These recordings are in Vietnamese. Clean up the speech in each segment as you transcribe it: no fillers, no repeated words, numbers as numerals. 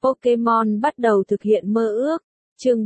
Pokemon bắt đầu thực hiện mơ ước. Chương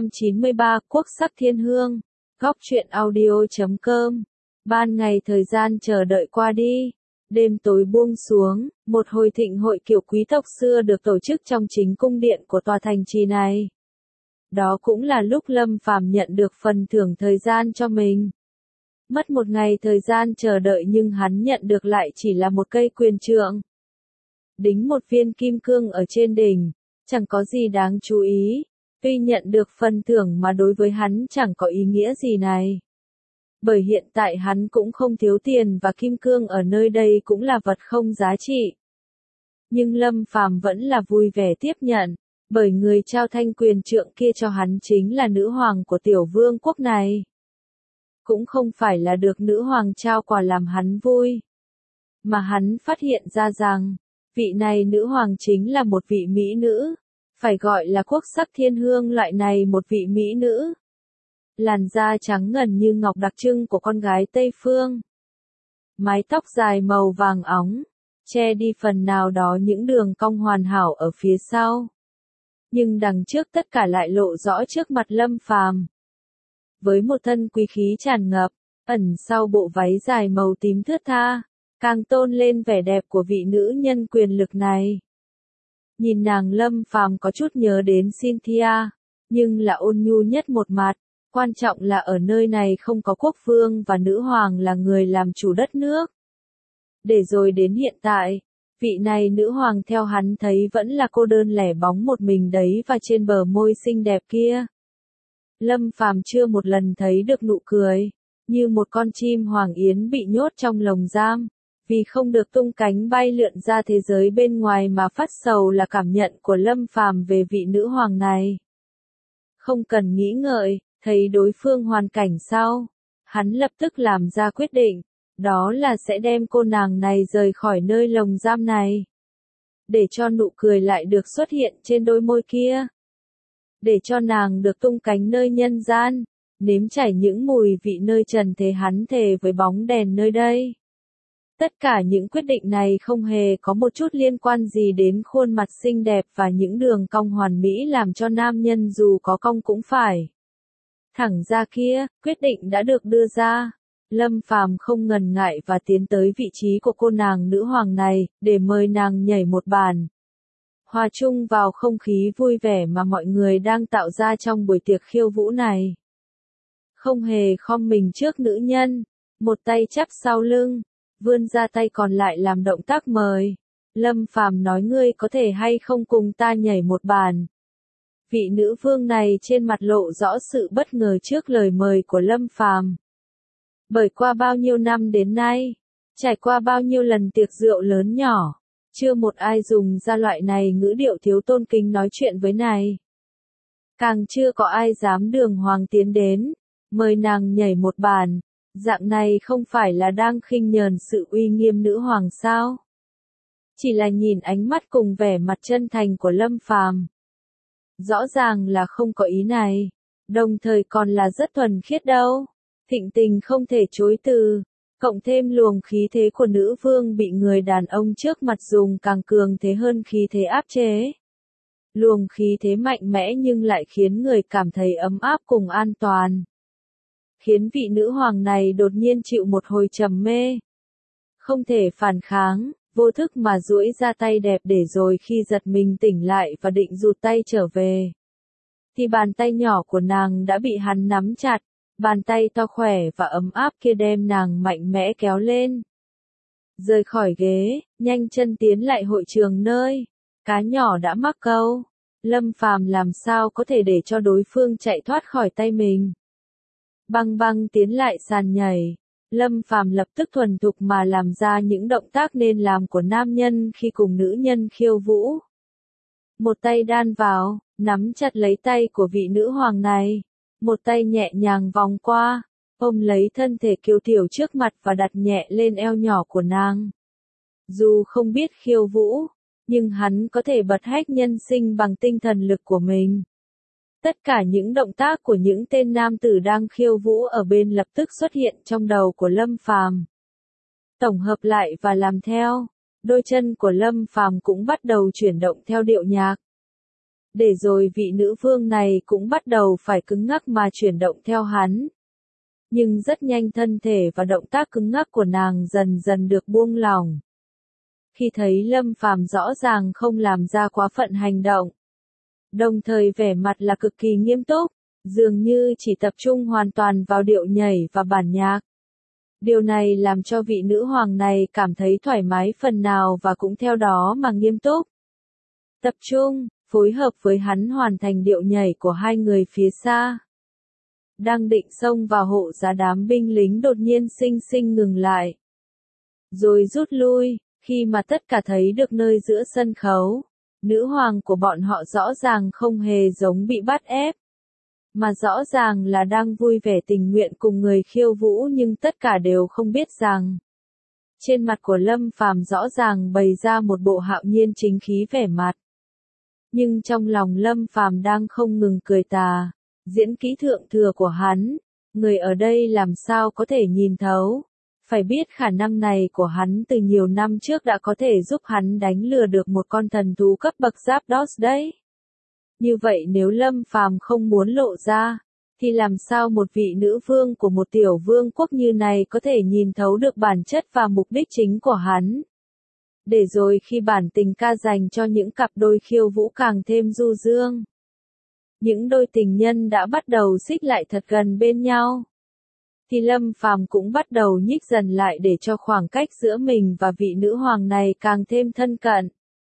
493 Quốc sắc thiên hương. Góc truyện audio.com. Ban ngày thời gian chờ đợi qua đi. Đêm tối buông xuống, một hồi thịnh hội kiểu quý tộc xưa được tổ chức trong chính cung điện của tòa thành trì này. Đó cũng là lúc Lâm Phàm nhận được phần thưởng thời gian cho mình. Mất một ngày thời gian chờ đợi nhưng hắn nhận được lại chỉ là một cây quyền trượng. Đính một viên kim cương ở trên đỉnh, chẳng có gì đáng chú ý. Tuy nhận được phần thưởng mà đối với hắn chẳng có ý nghĩa gì này. Bởi hiện tại hắn cũng không thiếu tiền và kim cương ở nơi đây cũng là vật không giá trị. Nhưng Lâm Phàm vẫn là vui vẻ tiếp nhận, bởi người trao thanh quyền trượng kia cho hắn chính là nữ hoàng của tiểu vương quốc này. Cũng không phải là được nữ hoàng trao quà làm hắn vui. Mà hắn phát hiện ra rằng, vị này nữ hoàng chính là một vị mỹ nữ. Phải gọi là quốc sắc thiên hương loại này một vị mỹ nữ. Làn da trắng ngần như ngọc đặc trưng của con gái Tây Phương. Mái tóc dài màu vàng óng, che đi phần nào đó những đường cong hoàn hảo ở phía sau. Nhưng đằng trước tất cả lại lộ rõ trước mặt Lâm Phàm. Với một thân quý khí tràn ngập, ẩn sau bộ váy dài màu tím thướt tha, càng tôn lên vẻ đẹp của vị nữ nhân quyền lực này. Nhìn nàng Lâm Phàm có chút nhớ đến Cynthia, nhưng là ôn nhu nhất một mặt, quan trọng là ở nơi này không có quốc vương và nữ hoàng là người làm chủ đất nước. Để rồi đến hiện tại, vị này nữ hoàng theo hắn thấy vẫn là cô đơn lẻ bóng một mình đấy và trên bờ môi xinh đẹp kia. Lâm Phàm chưa một lần thấy được nụ cười, như một con chim hoàng yến bị nhốt trong lồng giam. Vì không được tung cánh bay lượn ra thế giới bên ngoài mà phát sầu là cảm nhận của Lâm Phàm về vị nữ hoàng này. Không cần nghĩ ngợi, thấy đối phương hoàn cảnh sau, hắn lập tức làm ra quyết định, đó là sẽ đem cô nàng này rời khỏi nơi lồng giam này. Để cho nụ cười lại được xuất hiện trên đôi môi kia. Để cho nàng được tung cánh nơi nhân gian, nếm trải những mùi vị nơi trần thế hắn thề với bóng đèn nơi đây. Tất cả những quyết định này không hề có một chút liên quan gì đến khuôn mặt xinh đẹp và những đường cong hoàn mỹ làm cho nam nhân dù có cong cũng phải thẳng ra kia, quyết định đã được đưa ra. Lâm Phàm không ngần ngại và tiến tới vị trí của cô nàng nữ hoàng này, để mời nàng nhảy một bàn. Hòa chung vào không khí vui vẻ mà mọi người đang tạo ra trong buổi tiệc khiêu vũ này. Không hề khom mình trước nữ nhân, một tay chắp sau lưng. Vươn ra tay còn lại làm động tác mời. Lâm Phàm nói ngươi có thể hay không cùng ta nhảy một bàn. Vị nữ vương này trên mặt lộ rõ sự bất ngờ trước lời mời của Lâm Phàm. Bởi qua bao nhiêu năm đến nay, trải qua bao nhiêu lần tiệc rượu lớn nhỏ, chưa một ai dùng ra loại này ngữ điệu thiếu tôn kính nói chuyện với này. Càng chưa có ai dám đường hoàng tiến đến, mời nàng nhảy một bàn. Dạng này không phải là đang khinh nhờn sự uy nghiêm nữ hoàng sao? Chỉ là nhìn ánh mắt cùng vẻ mặt chân thành của Lâm Phàm. Rõ ràng là không có ý này, đồng thời còn là rất thuần khiết đâu. Thịnh tình không thể chối từ, cộng thêm luồng khí thế của nữ vương bị người đàn ông trước mặt dùng càng cường thế hơn khí thế áp chế. Luồng khí thế mạnh mẽ nhưng lại khiến người cảm thấy ấm áp cùng an toàn. Khiến vị nữ hoàng này đột nhiên chịu một hồi trầm mê. Không thể phản kháng, vô thức mà duỗi ra tay đẹp để rồi khi giật mình tỉnh lại và định rụt tay trở về. Thì bàn tay nhỏ của nàng đã bị hắn nắm chặt, bàn tay to khỏe và ấm áp kia đem nàng mạnh mẽ kéo lên. Rời khỏi ghế, nhanh chân tiến lại hội trường nơi cá nhỏ đã mắc câu. Lâm Phàm làm sao có thể để cho đối phương chạy thoát khỏi tay mình. Băng băng tiến lại sàn nhảy, Lâm Phàm lập tức thuần thục mà làm ra những động tác nên làm của nam nhân khi cùng nữ nhân khiêu vũ. Một tay đan vào, nắm chặt lấy tay của vị nữ hoàng này, một tay nhẹ nhàng vòng qua, ôm lấy thân thể kiều tiểu trước mặt và đặt nhẹ lên eo nhỏ của nàng. Dù không biết khiêu vũ, nhưng hắn có thể bật hách nhân sinh bằng tinh thần lực của mình. Tất cả những động tác của những tên nam tử đang khiêu vũ ở bên lập tức xuất hiện trong đầu của Lâm Phàm. Tổng hợp lại và làm theo, đôi chân của Lâm Phàm cũng bắt đầu chuyển động theo điệu nhạc. Để rồi vị nữ vương này cũng bắt đầu phải cứng ngắc mà chuyển động theo hắn. Nhưng rất nhanh thân thể và động tác cứng ngắc của nàng dần dần được buông lỏng. Khi thấy Lâm Phàm rõ ràng không làm ra quá phận hành động, đồng thời vẻ mặt là cực kỳ nghiêm túc, dường như chỉ tập trung hoàn toàn vào điệu nhảy và bản nhạc. Điều này làm cho vị nữ hoàng này cảm thấy thoải mái phần nào và cũng theo đó mà nghiêm túc. Tập trung, phối hợp với hắn hoàn thành điệu nhảy của hai người phía xa. Đang định xông vào hộ giá đám binh lính đột nhiên xinh xinh ngừng lại. Rồi rút lui, khi mà tất cả thấy được nơi giữa sân khấu. Nữ hoàng của bọn họ rõ ràng không hề giống bị bắt ép. Mà rõ ràng là đang vui vẻ tình nguyện cùng người khiêu vũ nhưng tất cả đều không biết rằng. Trên mặt của Lâm Phàm rõ ràng bày ra một bộ hạo nhiên chính khí vẻ mặt. Nhưng trong lòng Lâm Phàm đang không ngừng cười tà, diễn kỹ thượng thừa của hắn, người ở đây làm sao có thể nhìn thấu. Phải biết khả năng này của hắn từ nhiều năm trước đã có thể giúp hắn đánh lừa được một con thần thú cấp bậc Zapdos đấy. Như vậy nếu Lâm Phàm không muốn lộ ra, thì làm sao một vị nữ vương của một tiểu vương quốc như này có thể nhìn thấu được bản chất và mục đích chính của hắn. Để rồi khi bản tình ca dành cho những cặp đôi khiêu vũ càng thêm du dương. Những đôi tình nhân đã bắt đầu xích lại thật gần bên nhau. Thì Lâm Phàm cũng bắt đầu nhích dần lại để cho khoảng cách giữa mình và vị nữ hoàng này càng thêm thân cận.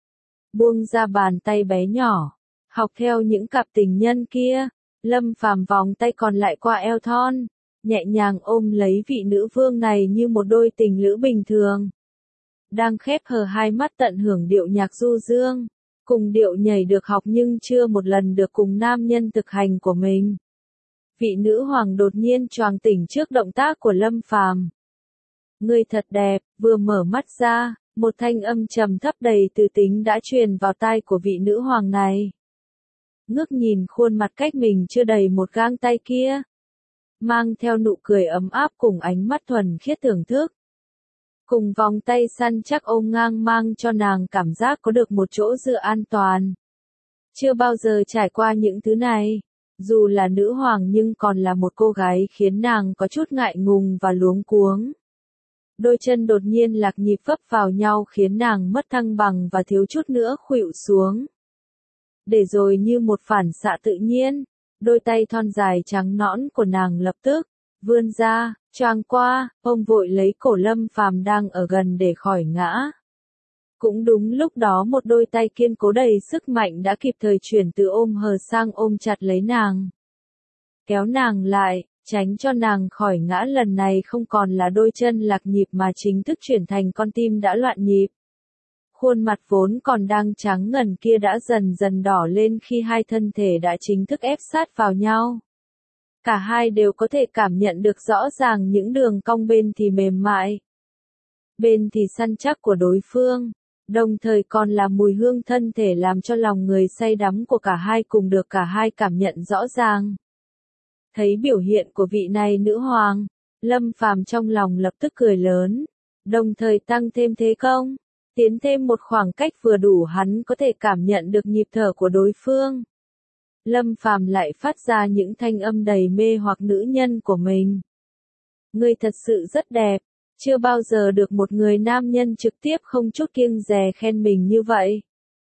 Buông ra bàn tay bé nhỏ, học theo những cặp tình nhân kia, Lâm Phàm vòng tay còn lại qua eo thon, nhẹ nhàng ôm lấy vị nữ vương này như một đôi tình lữ bình thường. Đang khép hờ hai mắt tận hưởng điệu nhạc du dương, cùng điệu nhảy được học nhưng chưa một lần được cùng nam nhân thực hành của mình. Vị nữ hoàng đột nhiên choàng tỉnh trước động tác của Lâm Phàm. Ngươi thật đẹp, vừa mở mắt ra, một thanh âm trầm thấp đầy từ tính đã truyền vào tai của vị nữ hoàng này. Ngước nhìn khuôn mặt cách mình chưa đầy một gang tay kia, mang theo nụ cười ấm áp cùng ánh mắt thuần khiết thưởng thức. Cùng vòng tay săn chắc ôm ngang mang cho nàng cảm giác có được một chỗ dựa an toàn. Chưa bao giờ trải qua những thứ này, dù là nữ hoàng nhưng còn là một cô gái khiến nàng có chút ngại ngùng và luống cuống. Đôi chân đột nhiên lạc nhịp vấp vào nhau khiến nàng mất thăng bằng và thiếu chút nữa khuỵu xuống. Để rồi như một phản xạ tự nhiên, đôi tay thon dài trắng nõn của nàng lập tức vươn ra, choàng qua, ôm vội lấy cổ Lâm Phàm đang ở gần để khỏi ngã. Cũng đúng lúc đó một đôi tay kiên cố đầy sức mạnh đã kịp thời chuyển từ ôm hờ sang ôm chặt lấy nàng. Kéo nàng lại, tránh cho nàng khỏi ngã, lần này không còn là đôi chân lạc nhịp mà chính thức chuyển thành con tim đã loạn nhịp. Khuôn mặt vốn còn đang trắng ngần kia đã dần dần đỏ lên khi hai thân thể đã chính thức ép sát vào nhau. Cả hai đều có thể cảm nhận được rõ ràng những đường cong bên thì mềm mại, bên thì săn chắc của đối phương, đồng thời còn là mùi hương thân thể làm cho lòng người say đắm của cả hai cùng được cả hai cảm nhận rõ ràng. Thấy biểu hiện của vị này nữ hoàng, Lâm Phàm trong lòng lập tức cười lớn, đồng thời tăng thêm thế công, tiến thêm một khoảng cách vừa đủ hắn có thể cảm nhận được nhịp thở của đối phương. Lâm Phàm lại phát ra những thanh âm đầy mê hoặc nữ nhân của mình. Ngươi thật sự rất đẹp, chưa bao giờ được một người nam nhân trực tiếp không chút kiêng dè khen mình như vậy.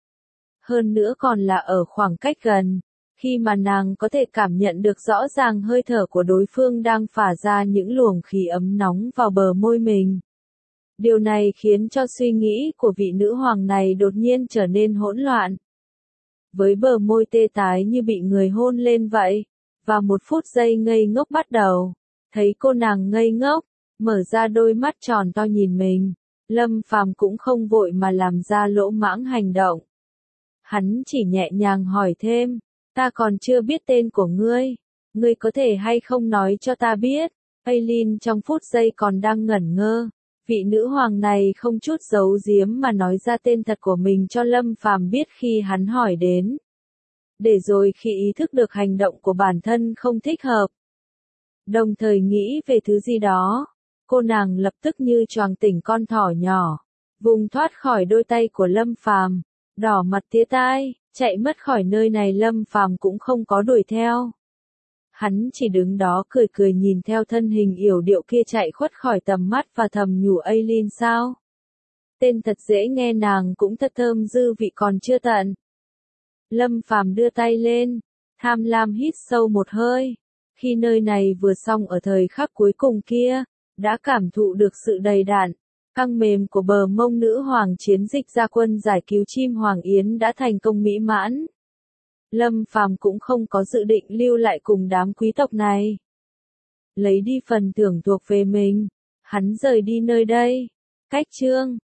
Hơn nữa còn là ở khoảng cách gần, khi mà nàng có thể cảm nhận được rõ ràng hơi thở của đối phương đang phả ra những luồng khí ấm nóng vào bờ môi mình. Điều này khiến cho suy nghĩ của vị nữ hoàng này đột nhiên trở nên hỗn loạn. Với bờ môi tê tái như bị người hôn lên vậy, và một phút giây ngây ngốc bắt đầu, thấy cô nàng ngây ngốc, mở ra đôi mắt tròn to nhìn mình, Lâm Phàm cũng không vội mà làm ra lỗ mãng hành động. Hắn chỉ nhẹ nhàng hỏi thêm, ta còn chưa biết tên của ngươi có thể hay không nói cho ta biết. Aileen trong phút giây còn đang ngẩn ngơ, vị nữ hoàng này không chút giấu giếm mà nói ra tên thật của mình cho Lâm Phàm biết khi hắn hỏi đến. Để rồi khi ý thức được hành động của bản thân không thích hợp, đồng thời nghĩ về thứ gì đó, cô nàng lập tức như choàng tỉnh con thỏ nhỏ, vùng thoát khỏi đôi tay của Lâm Phàm, đỏ mặt tía tai, Chạy mất khỏi nơi này Lâm Phàm cũng không có đuổi theo. Hắn chỉ đứng đó cười cười nhìn theo thân hình yểu điệu kia chạy khuất khỏi tầm mắt và thầm nhủ Aileen sao? Tên thật dễ nghe, nàng cũng thật thơm, dư vị còn chưa tận. Lâm Phàm đưa tay lên, tham lam hít sâu một hơi. Khi nơi này vừa xong ở thời khắc cuối cùng kia, đã cảm thụ được sự đầy đặn, căng mềm của bờ mông nữ hoàng. Chiến dịch ra quân giải cứu chim hoàng yến đã thành công mỹ mãn. Lâm Phàm cũng không có dự định lưu lại cùng đám quý tộc này. Lấy đi phần thưởng thuộc về mình, hắn rời đi nơi đây. Cách chương